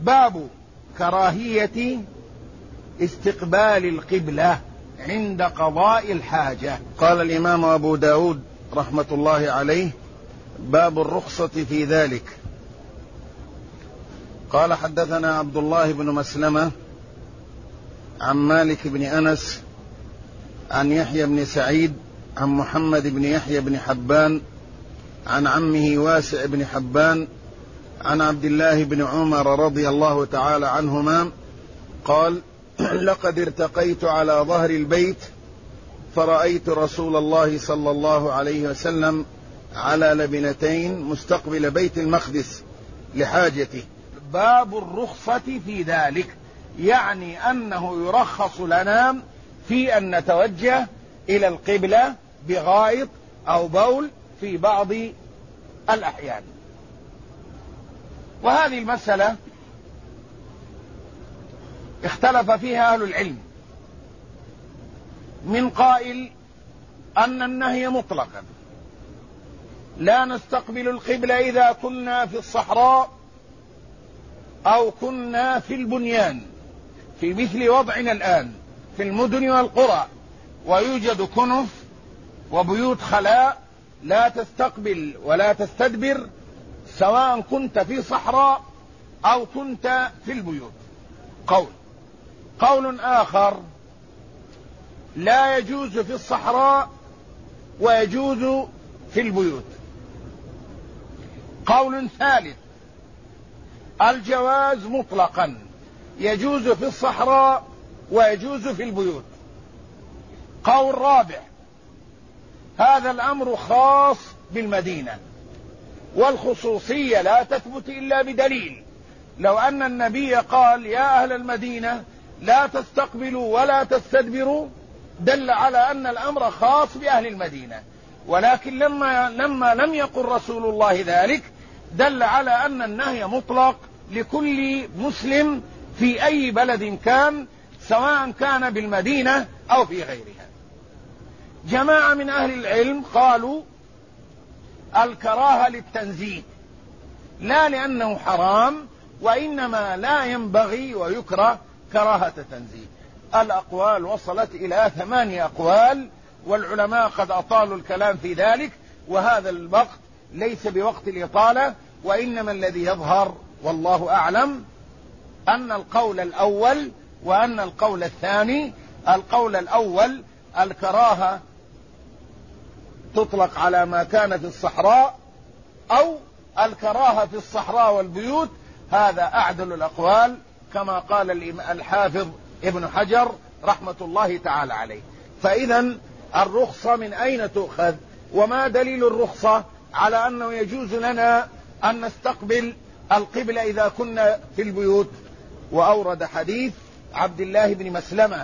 باب كراهية استقبال القبلة عند قضاء الحاجة. قال الإمام أبو داود رحمة الله عليه: باب الرخصة في ذلك. قال: حدثنا عبد الله بن مسلمة عن مالك بن أنس عن يحيى بن سعيد عن محمد بن يحيى بن حبان عن عمه واسع بن حبان عن عبد الله بن عمر رضي الله تعالى عنهما قال: لقد ارتقيت على ظهر البيت فرأيت رسول الله صلى الله عليه وسلم على لبنتين مستقبل بيت المقدس لحاجته. باب الرخصة في ذلك، يعني أنه يرخص لنا في أن نتوجه إلى القبلة بغائط أو بول في بعض الأحيان. وهذه المسألة اختلف فيها أهل العلم، من قائل أن النهي مطلقا، لا نستقبل القبلة إذا كنا في الصحراء أو كنا في البنيان في مثل وضعنا الآن في المدن والقرى، ويوجد كنف وبيوت خلاء لا تستقبل ولا تستدبر، سواء كنت في صحراء أو كنت في البيوت. قول آخر: لا يجوز في الصحراء ويجوز في البيوت. قول ثالث: الجواز مطلقا، يجوز في الصحراء ويجوز في البيوت. قول رابع: هذا الأمر خاص بالمدينة، والخصوصية لا تثبت إلا بدليل. لو أن النبي قال: يا أهل المدينة لا تستقبلوا ولا تستدبروا، دل على أن الأمر خاص بأهل المدينة، ولكن لما لم يقل رسول الله ذلك دل على أن النهي مطلق لكل مسلم في أي بلد كان، سواء كان بالمدينة أو في غيرها. جماعة من أهل العلم قالوا الكراهة للتنزيه، لا لأنه حرام، وإنما لا ينبغي ويكره كراهة تنزيه. الأقوال وصلت إلى 8 أقوال، والعلماء قد أطالوا الكلام في ذلك، وهذا الوقت ليس بوقت الإطالة، وإنما الذي يظهر والله أعلم أن القول الأول وأن القول الثاني. القول الأول: الكراهة تطلق على ما كان في الصحراء، أو الكراهة في الصحراء والبيوت، هذا أعدل الأقوال، كما قال الحافظ ابن حجر رحمة الله تعالى عليه. فإذا الرخصة من أين تؤخذ؟ وما دليل الرخصة على أنه يجوز لنا أن نستقبل القبلة إذا كنا في البيوت؟ وأورد حديث عبد الله بن مسلمة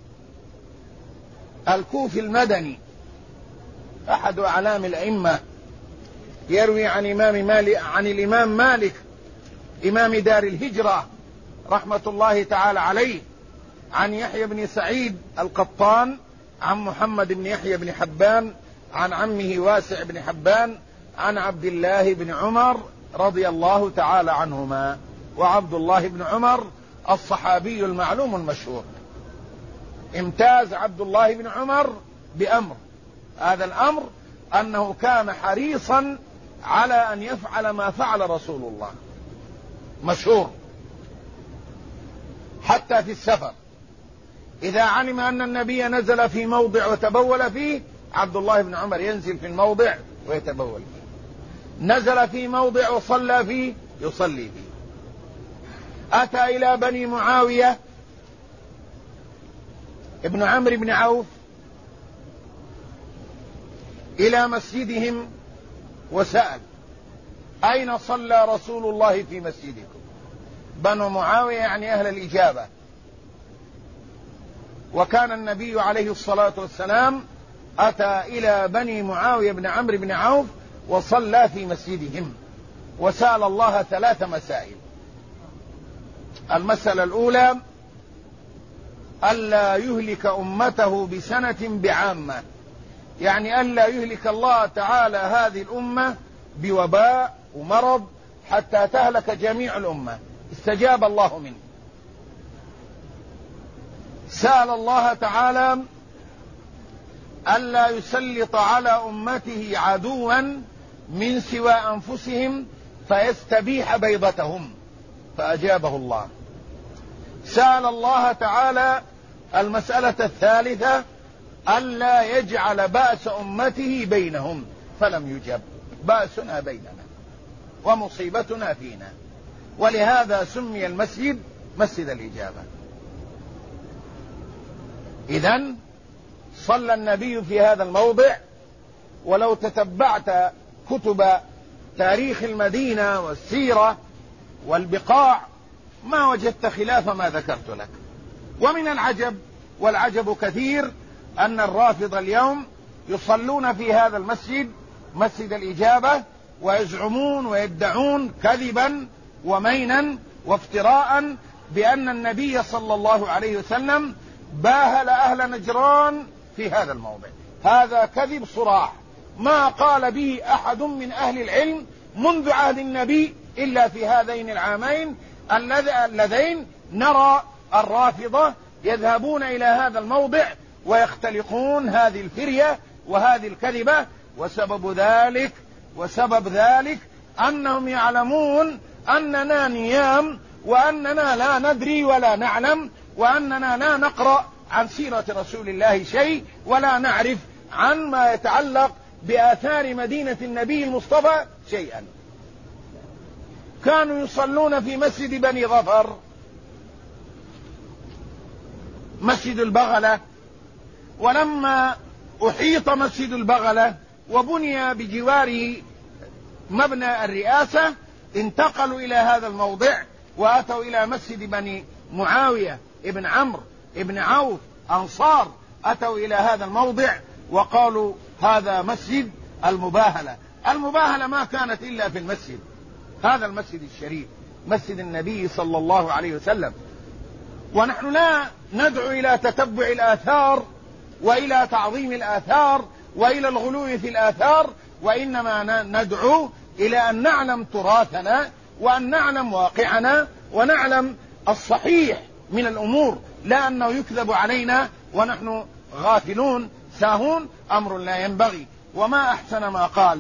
الكوفي المدني أحد أعلام الأئمة، يروي عن الإمام مالك إمام دار الهجرة رحمة الله تعالى عليه، عن يحيى بن سعيد القطان، عن محمد بن يحيى بن حبان، عن عمه واسع بن حبان، عن عبد الله بن عمر رضي الله تعالى عنهما. وعبد الله بن عمر الصحابي المعلوم المشهور. امتاز عبد الله بن عمر بأمر، هذا الأمر أنه كان حريصا على أن يفعل ما فعل رسول الله، مشهور حتى في السفر. إذا علم أن النبي نزل في موضع وتبول فيه، عبد الله بن عمر ينزل في الموضع ويتبول فيه. نزل في موضع وصلى فيه، يصلي فيه. أتى إلى بني معاوية ابن عمرو بن عوف إلى مسجدهم وسأل: أين صلى رسول الله في مسجدكم؟ بنو معاوية يعني أهل الإجابة. وكان النبي عليه الصلاة والسلام أتى إلى بني معاوية بن عمرو بن عوف وصلى في مسجدهم، وسأل الله 3 مسائل. المسألة الأولى: ألا يهلك أمته بسنة بعامة، يعني ألا يهلك الله تعالى هذه الأمة بوباء ومرض حتى تهلك جميع الأمة، استجاب الله منه. سأل الله تعالى ألا يسلط على أمته عدوا من سوى أنفسهم فيستبيح بيضتهم، فأجابه الله. سأل الله تعالى المسألة الثالثة ألا يجعل بأس أمته بينهم، فلم يجب. بأسنا بيننا ومصيبتنا فينا، ولهذا سمي المسجد مسجد الإجابة. إذن صلى النبي في هذا الموضع، ولو تتبعت كتب تاريخ المدينة والسيرة والبقاع ما وجدت خلاف ما ذكرت لك. ومن العجب، والعجب كثير، أن الرافضة اليوم يصلون في هذا المسجد مسجد الإجابة، ويزعمون ويدعون كذبا ومينا وافتراء بأن النبي صلى الله عليه وسلم باهل أهل نجران في هذا الموضع. هذا كذب صراح ما قال به أحد من أهل العلم منذ عهد النبي إلا في هذين العامين اللذين نرى الرافضة يذهبون إلى هذا الموضع ويختلقون هذه الفرية وهذه الكذبة. وسبب ذلك أنهم يعلمون أننا نيام، وأننا لا ندري ولا نعلم، وأننا لا نقرأ عن سيرة رسول الله شيء، ولا نعرف عن ما يتعلق بآثار مدينة النبي المصطفى شيئا. كانوا يصلون في مسجد بني ظفر، مسجد البغلة، ولما أحيط مسجد البغلة وبني بجواره مبنى الرئاسة انتقلوا إلى هذا الموضع وأتوا إلى مسجد بني معاوية ابن عمرو ابن عوف أنصار، أتوا إلى هذا الموضع وقالوا هذا مسجد المباهلة. المباهلة ما كانت إلا في المسجد، هذا المسجد الشريف مسجد النبي صلى الله عليه وسلم. ونحن لا ندعو إلى تتبع الآثار وإلى تعظيم الآثار وإلى الغلو في الآثار، وإنما ندعو إلى أن نعلم تراثنا، وأن نعلم واقعنا، ونعلم الصحيح من الأمور، لا أنه يكذب علينا ونحن غافلون ساهون، أمر لا ينبغي. وما أحسن ما قال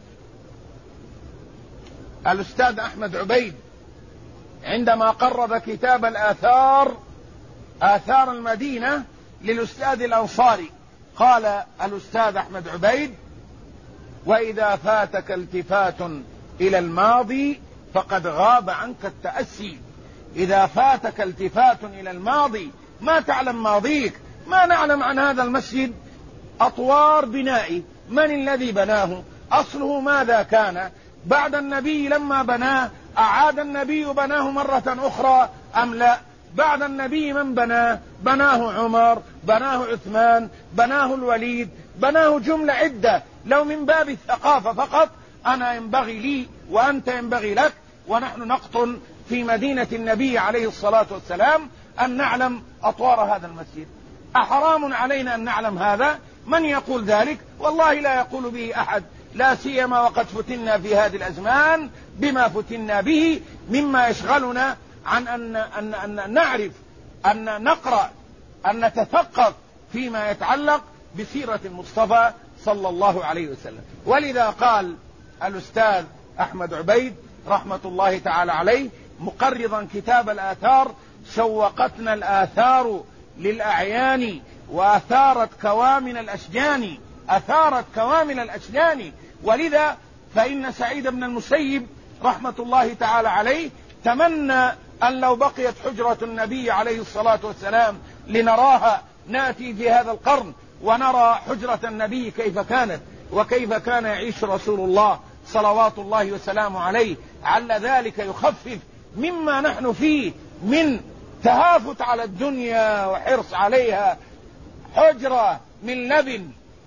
الأستاذ أحمد عبيد عندما قرب كتاب الآثار، آثار المدينة للأستاذ الأنصاري. قال الأستاذ أحمد عبيد: وإذا فاتك التفات إلى الماضي فقد غاب عنك التأسي. إذا فاتك التفات إلى الماضي، ما تعلم ماضيك، ما نعلم عن هذا المسجد أطوار بنائه، من الذي بناه، أصله ماذا كان، بعد النبي لما بناه أعاد النبي بناه مرة أخرى أم لا، بعد النبي من بناه، بناه عمر، بناه عثمان، بناه الوليد، بناه جملة عدة. لو من باب الثقافة فقط أنا ينبغي لي وأنت ينبغي لك ونحن نقطن في مدينة النبي عليه الصلاة والسلام أن نعلم أطوار هذا المسجد. أحرام علينا أن نعلم هذا؟ من يقول ذلك؟ والله لا يقول به أحد، لا سيما وقد فتنا في هذه الأزمان بما فتنا به مما يشغلنا عن أن نعرف، أن نقرأ، أن نتثقف فيما يتعلق بسيرة المصطفى صلى الله عليه وسلم. ولذا قال الأستاذ أحمد عبيد رحمة الله تعالى عليه مقرضا كتاب الآثار: شوقتنا الآثار للأعيان وأثارت كوامن الأشجان، أثارت كوامن الأشجان. ولذا فإن سعيد بن المسيب رحمة الله تعالى عليه تمنى أن لو بقيت حجرة النبي عليه الصلاة والسلام لنراها، نأتي في هذا القرن ونرى حجرة النبي كيف كانت وكيف كان يعيش رسول الله صلوات الله وسلامه عليه، على ذلك يخفف مما نحن فيه من تهافت على الدنيا وحرص عليها. حجرة من لبن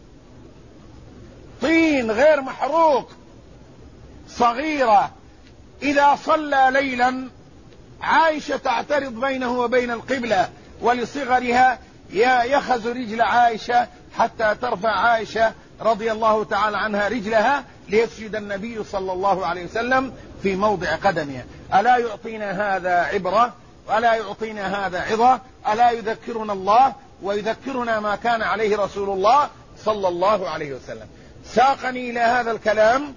طين غير محروق صغيرة، إذا صلى ليلا عائشة تعترض بينه وبين القبلة، ولصغرها يخز رجل عائشة حتى ترفع عائشة رضي الله تعالى عنها رجلها ليسجد النبي صلى الله عليه وسلم في موضع قدمها. ألا يعطينا هذا عبرة؟ ألا يعطينا هذا عظة؟ ألا يذكرنا الله ويذكرنا ما كان عليه رسول الله صلى الله عليه وسلم؟ ساقني إلى هذا الكلام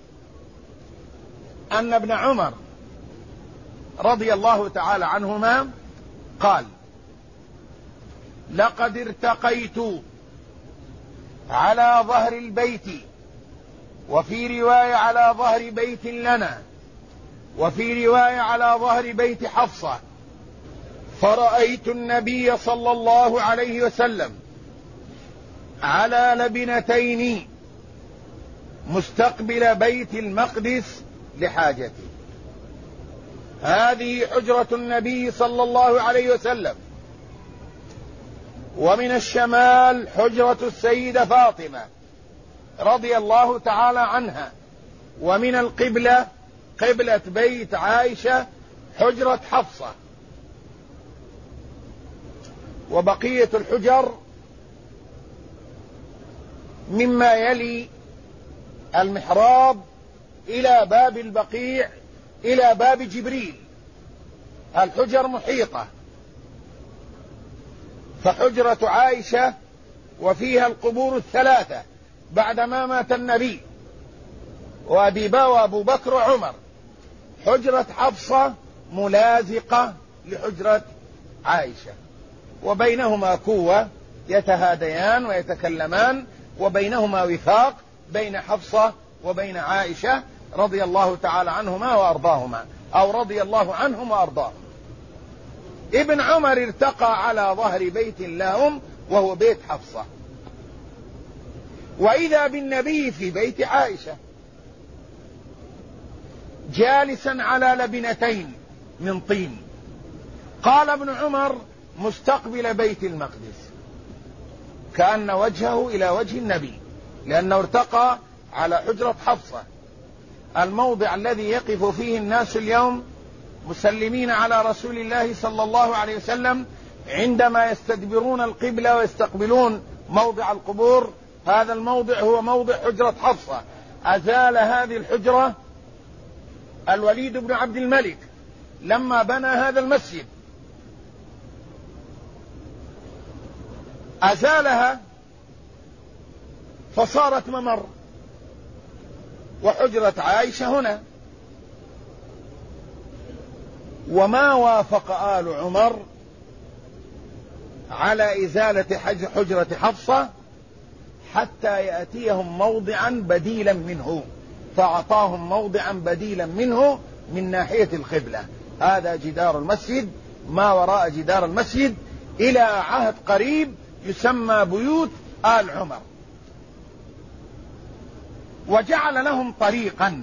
أن ابن عمر رضي الله تعالى عنهما قال: لقد ارتقيت على ظهر البيت، وفي رواية على ظهر بيت لنا، وفي رواية على ظهر بيت حفصة، فرأيت النبي صلى الله عليه وسلم على لبنتين مستقبل بيت المقدس لحاجته. هذه حجرة النبي صلى الله عليه وسلم. ومن الشمال حجرة السيدة فاطمة رضي الله تعالى عنها. ومن القبلة قبلة بيت عائشة حجرة حفصة. وبقية الحجر مما يلي المحراب إلى باب البقيع إلى باب جبريل. الحجر محيطة. فحجرة عائشة وفيها القبور الثلاثة بعدما مات النبي وأبو بكر وعمر. حجرة حفصة ملازقة لحجرة عائشة، وبينهما كوة يتهاديان ويتكلمان، وبينهما وفاق بين حفصة وبين عائشة رضي الله تعالى عنهما وأرضاهما، أو رضي الله عنهم وأرضاهم. ابن عمر ارتقى على ظهر بيت لهم وهو بيت حفصة، وإذا بالنبي في بيت عائشة جالسا على لبنتين من طين. قال ابن عمر: مستقبل بيت المقدس، كأن وجهه إلى وجه النبي، لأنه ارتقى على حجرة حفصة، الموضع الذي يقف فيه الناس اليوم مسلمين على رسول الله صلى الله عليه وسلم عندما يستدبرون القبلة ويستقبلون موضع القبور. هذا الموضع هو موضع حجرة حفصة. أزال هذه الحجرة الوليد بن عبد الملك لما بنى هذا المسجد، أزالها فصارت ممر، وحجرة عائشة هنا. وما وافق آل عمر على إزالة حجرة حفصة حتى يأتيهم موضعا بديلا منه، فأعطاهم موضعا بديلا منه من ناحية القبلة. هذا جدار المسجد، ما وراء جدار المسجد إلى عهد قريب يسمى بيوت آل عمر. وجعل لهم طريقا.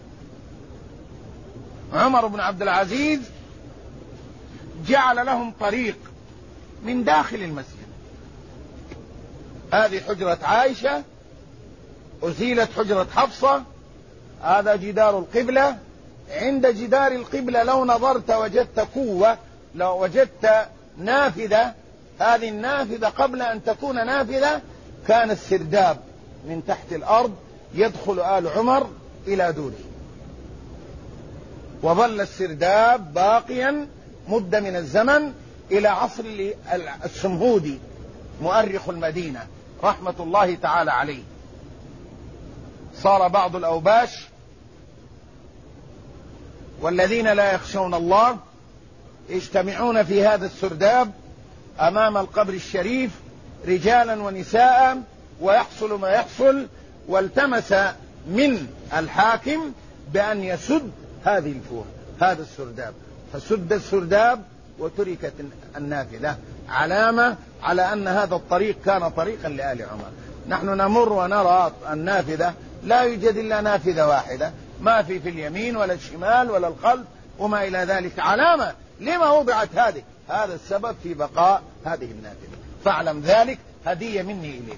عمر بن عبد العزيز جعل لهم طريق من داخل المسجد. هذه حجرة عائشة، أزيلت حجرة حفصة، هذا جدار القبلة. عند جدار القبلة لو نظرت وجدت قوة، لو وجدت نافذة. هذه النافذة قبل أن تكون نافذة كان السرداب من تحت الأرض يدخل آل عمر إلى دوره، وظل السرداب باقيا مدة من الزمن إلى عصر السمهودي مؤرخ المدينة رحمة الله تعالى عليه. صار بعض الأوباش والذين لا يخشون الله يجتمعون في هذا السرداب أمام القبر الشريف رجالا ونساء، ويحصل ما يحصل. والتمس من الحاكم بأن يسد هذه الفوح، هذا السرداب، فسد السرداب وتركت النافذة، علامة على أن هذا الطريق كان طريقا لآل عمر. نحن نمر ونرى النافذة، لا يوجد إلا نافذة واحدة، ما في اليمين ولا الشمال ولا الخلف وما إلى ذلك. علامة لما وضعت هذه؟ هذا السبب في بقاء هذه النافذة، فاعلم ذلك، هدية مني إليك.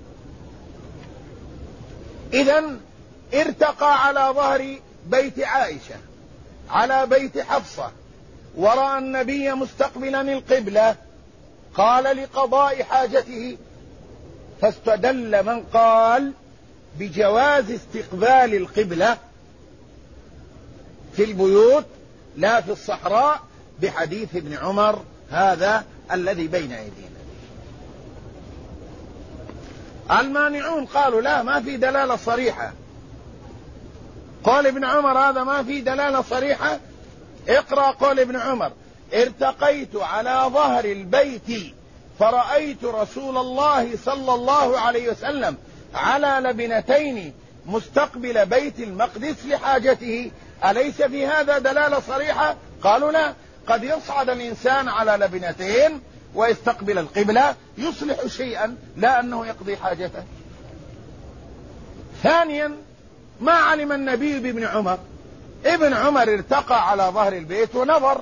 إذن ارتقى على ظهر بيت عائشة على بيت حفصة، ورأى النبي مستقبلا القبلة، قال لقضاء حاجته. فاستدل من قال بجواز استقبال القبلة في البيوت لا في الصحراء، بحديث ابن عمر هذا الذي بين أيدينا. المانعون قالوا لا، ما في دلالة صريحة. قال ابن عمر هذا ما في دلالة صريحة. اقرأ قول ابن عمر: ارتقيت على ظهر البيت فرأيت رسول الله صلى الله عليه وسلم على لبنتين مستقبل بيت المقدس لحاجته، أليس في هذا دلالة صريحة؟ قالوا لا، قد يصعد الإنسان على لبنتين ويستقبل القبلة يصلح شيئا، لا أنه يقضي حاجته. ثانيا، ما علم النبي بابن عمر. ابن عمر ارتقى على ظهر البيت ونظر،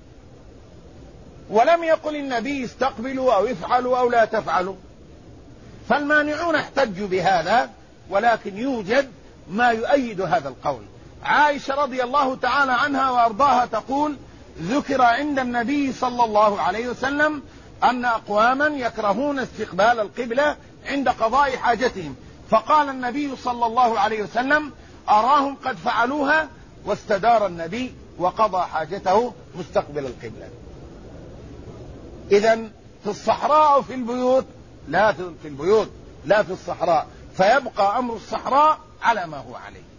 ولم يقل النبي استقبلوا أو افعلوا أو لا تفعلوا. فالمانعون احتجوا بهذا، ولكن يوجد ما يؤيد هذا القول. عائشة رضي الله تعالى عنها وأرضاها تقول: ذكر عند النبي صلى الله عليه وسلم أن أقواما يكرهون استقبال القبلة عند قضاء حاجتهم، فقال النبي صلى الله عليه وسلم: أراهم قد فعلوها، واستدار النبي وقضى حاجته مستقبل القبلة. إذن في الصحراء أو في البيوت؟ لا، في البيوت لا في الصحراء، فيبقى أمر الصحراء على ما هو عليه.